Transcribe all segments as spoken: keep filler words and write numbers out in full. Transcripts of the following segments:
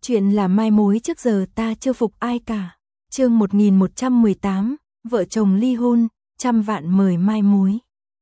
Chuyện là mai mối trước giờ ta chưa phục ai cả. Chương một nghìn một trăm mười tám, vợ chồng ly hôn, trăm vạn mời mai mối.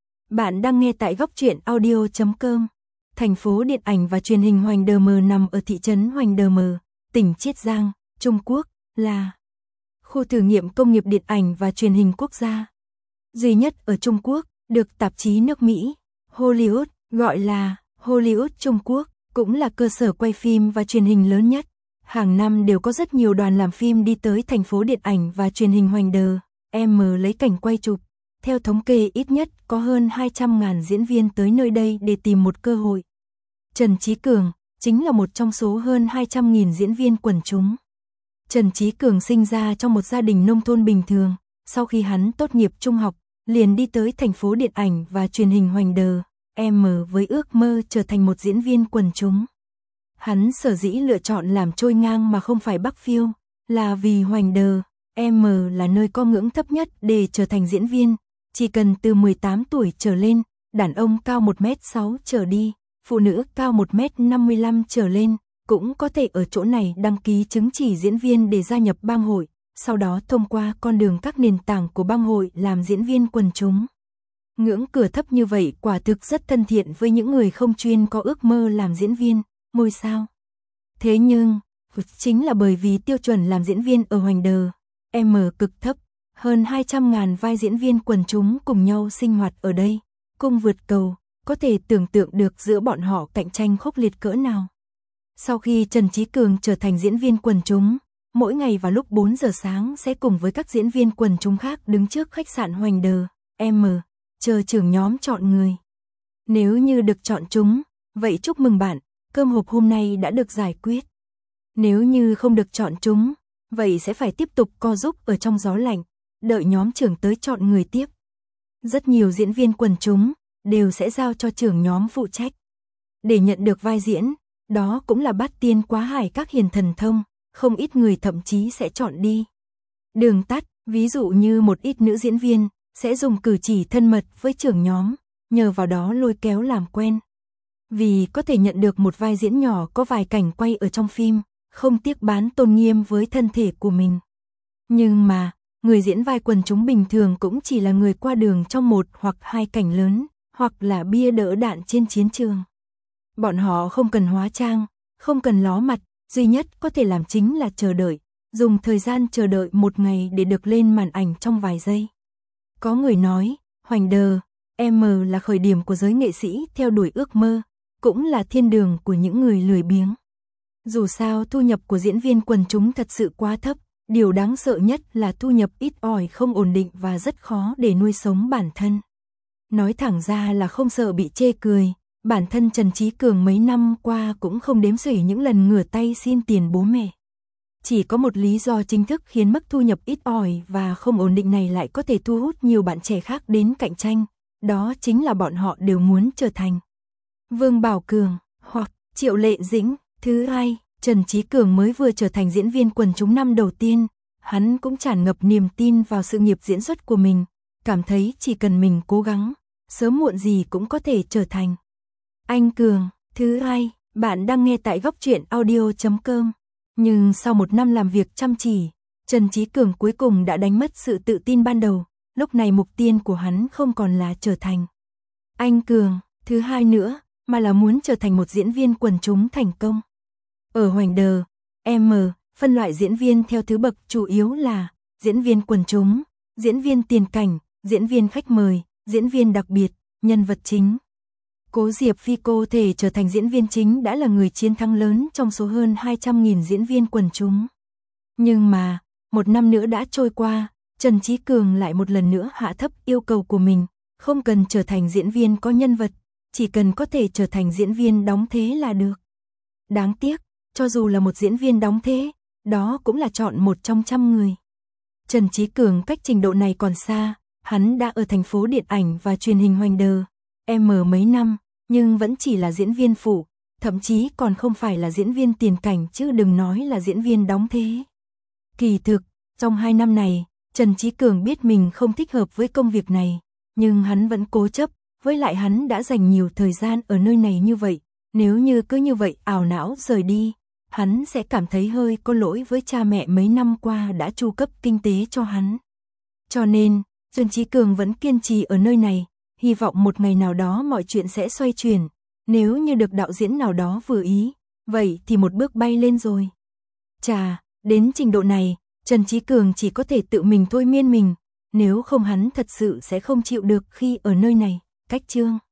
Bạn đang nghe tại góc truyện audio chấm com. Thành phố điện ảnh và truyền hình Hoành Đờ Mờ nằm ở thị trấn Hoành Đờ Mờ, tỉnh Chiết Giang, Trung Quốc, là khu thử nghiệm công nghiệp điện ảnh và truyền hình quốc gia duy nhất ở Trung Quốc, được tạp chí nước Mỹ Hollywood gọi là Hollywood Trung Quốc, cũng là cơ sở quay phim và truyền hình lớn nhất. Hàng năm đều có rất nhiều đoàn làm phim đi tới thành phố điện ảnh và truyền hình Hoành Đờ M lấy cảnh quay chụp. Theo thống kê ít nhất có hơn hai trăm ngàn diễn viên tới nơi đây để tìm một cơ hội. Trần Chí Cường chính là một trong số hơn hai trăm nghìn diễn viên quần chúng. Trần Chí Cường sinh ra trong một gia đình nông thôn bình thường, sau khi hắn tốt nghiệp trung học, liền đi tới thành phố điện ảnh và truyền hình Hoành Đờ M với ước mơ trở thành một diễn viên quần chúng. Hắn sở dĩ lựa chọn làm trôi ngang mà không phải Bắc Phiêu, là vì Hoành Đờ M là nơi có ngưỡng thấp nhất để trở thành diễn viên, chỉ cần từ mười tám tuổi trở lên, đàn ông cao một mét sáu trở đi, phụ nữ cao một mét năm mươi lăm trở lên, cũng có thể ở chỗ này đăng ký chứng chỉ diễn viên để gia nhập bang hội, sau đó thông qua con đường các nền tảng của bang hội làm diễn viên quần chúng. Ngưỡng cửa thấp như vậy quả thực rất thân thiện với những người không chuyên có ước mơ làm diễn viên, ngôi sao. Thế nhưng, chính là bởi vì tiêu chuẩn làm diễn viên ở Hoành Đờ M cực thấp, hơn hai trăm ngàn vai diễn viên quần chúng cùng nhau sinh hoạt ở đây, cung vượt cầu, có thể tưởng tượng được giữa bọn họ cạnh tranh khốc liệt cỡ nào. Sau khi Trần Chí Cường trở thành diễn viên quần chúng, mỗi ngày vào lúc bốn giờ sáng sẽ cùng với các diễn viên quần chúng khác đứng trước khách sạn Hoành Đờ M, chờ trưởng nhóm chọn người. Nếu như được chọn chúng, vậy chúc mừng bạn, cơm hộp hôm nay đã được giải quyết. Nếu như không được chọn chúng, vậy sẽ phải tiếp tục co giúp ở trong gió lạnh, đợi nhóm trưởng tới chọn người tiếp. Rất nhiều diễn viên quần chúng đều sẽ giao cho trưởng nhóm phụ trách. Để nhận được vai diễn, đó cũng là bát tiên quá hải các hiền thần thông, không ít người thậm chí sẽ chọn đi đường tắt, ví dụ như một ít nữ diễn viên sẽ dùng cử chỉ thân mật với trưởng nhóm, nhờ vào đó lôi kéo làm quen. Vì có thể nhận được một vai diễn nhỏ có vài cảnh quay ở trong phim, không tiếc bán tôn nghiêm với thân thể của mình. Nhưng mà, người diễn vai quần chúng bình thường cũng chỉ là người qua đường trong một hoặc hai cảnh lớn, hoặc là bia đỡ đạn trên chiến trường. Bọn họ không cần hóa trang, không cần ló mặt, duy nhất có thể làm chính là chờ đợi, dùng thời gian chờ đợi một ngày để được lên màn ảnh trong vài giây. Có người nói, Hoành Đờ M là khởi điểm của giới nghệ sĩ theo đuổi ước mơ, cũng là thiên đường của những người lười biếng. Dù sao thu nhập của diễn viên quần chúng thật sự quá thấp, điều đáng sợ nhất là thu nhập ít ỏi không ổn định và rất khó để nuôi sống bản thân. Nói thẳng ra là không sợ bị chê cười, bản thân Trần Chí Cường mấy năm qua cũng không đếm xuể những lần ngửa tay xin tiền bố mẹ. Chỉ có một lý do chính thức khiến mức thu nhập ít ỏi và không ổn định này lại có thể thu hút nhiều bạn trẻ khác đến cạnh tranh, đó chính là bọn họ đều muốn trở thành Vương Bảo Cường hoặc Triệu Lệ Dĩnh. Thứ hai, Trần Chí Cường mới vừa trở thành diễn viên quần chúng năm đầu tiên, hắn cũng tràn ngập niềm tin vào sự nghiệp diễn xuất của mình, cảm thấy chỉ cần mình cố gắng, sớm muộn gì cũng có thể trở thành anh Cường. Thứ hai, bạn đang nghe tại góc truyện audio chấm com. Nhưng sau một năm làm việc chăm chỉ, Trần Chí Cường cuối cùng đã đánh mất sự tự tin ban đầu, lúc này mục tiêu của hắn không còn là trở thành anh Cường thứ hai nữa, mà là muốn trở thành một diễn viên quần chúng thành công. Ở Hoành Đờ M, phân loại diễn viên theo thứ bậc chủ yếu là diễn viên quần chúng, diễn viên tiền cảnh, diễn viên khách mời, diễn viên đặc biệt, nhân vật chính. Cố Diệp Phi cô thể trở thành diễn viên chính đã là người chiến thắng lớn trong số hơn hai trăm nghìn diễn viên quần chúng. Nhưng mà, một năm nữa đã trôi qua, Trần Chí Cường lại một lần nữa hạ thấp yêu cầu của mình, không cần trở thành diễn viên có nhân vật, chỉ cần có thể trở thành diễn viên đóng thế là được. Đáng tiếc, cho dù là một diễn viên đóng thế, đó cũng là chọn một trong trăm người. Trần Chí Cường cách trình độ này còn xa, hắn đã ở thành phố điện ảnh và truyền hình Hoành Đờ M mấy năm, nhưng vẫn chỉ là diễn viên phụ, thậm chí còn không phải là diễn viên tiền cảnh chứ đừng nói là diễn viên đóng thế. Kỳ thực, trong hai năm này, Trần Chí Cường biết mình không thích hợp với công việc này, nhưng hắn vẫn cố chấp, với lại hắn đã dành nhiều thời gian ở nơi này như vậy, nếu như cứ như vậy ảo não rời đi, hắn sẽ cảm thấy hơi có lỗi với cha mẹ mấy năm qua đã chu cấp kinh tế cho hắn. Cho nên, Dương Chí Cường vẫn kiên trì ở nơi này, hy vọng một ngày nào đó mọi chuyện sẽ xoay chuyển, nếu như được đạo diễn nào đó vừa ý, vậy thì một bước bay lên rồi. Chà, đến trình độ này, Trần Chí Cường chỉ có thể tự mình thôi miên mình, nếu không hắn thật sự sẽ không chịu được khi ở nơi này. Cách chương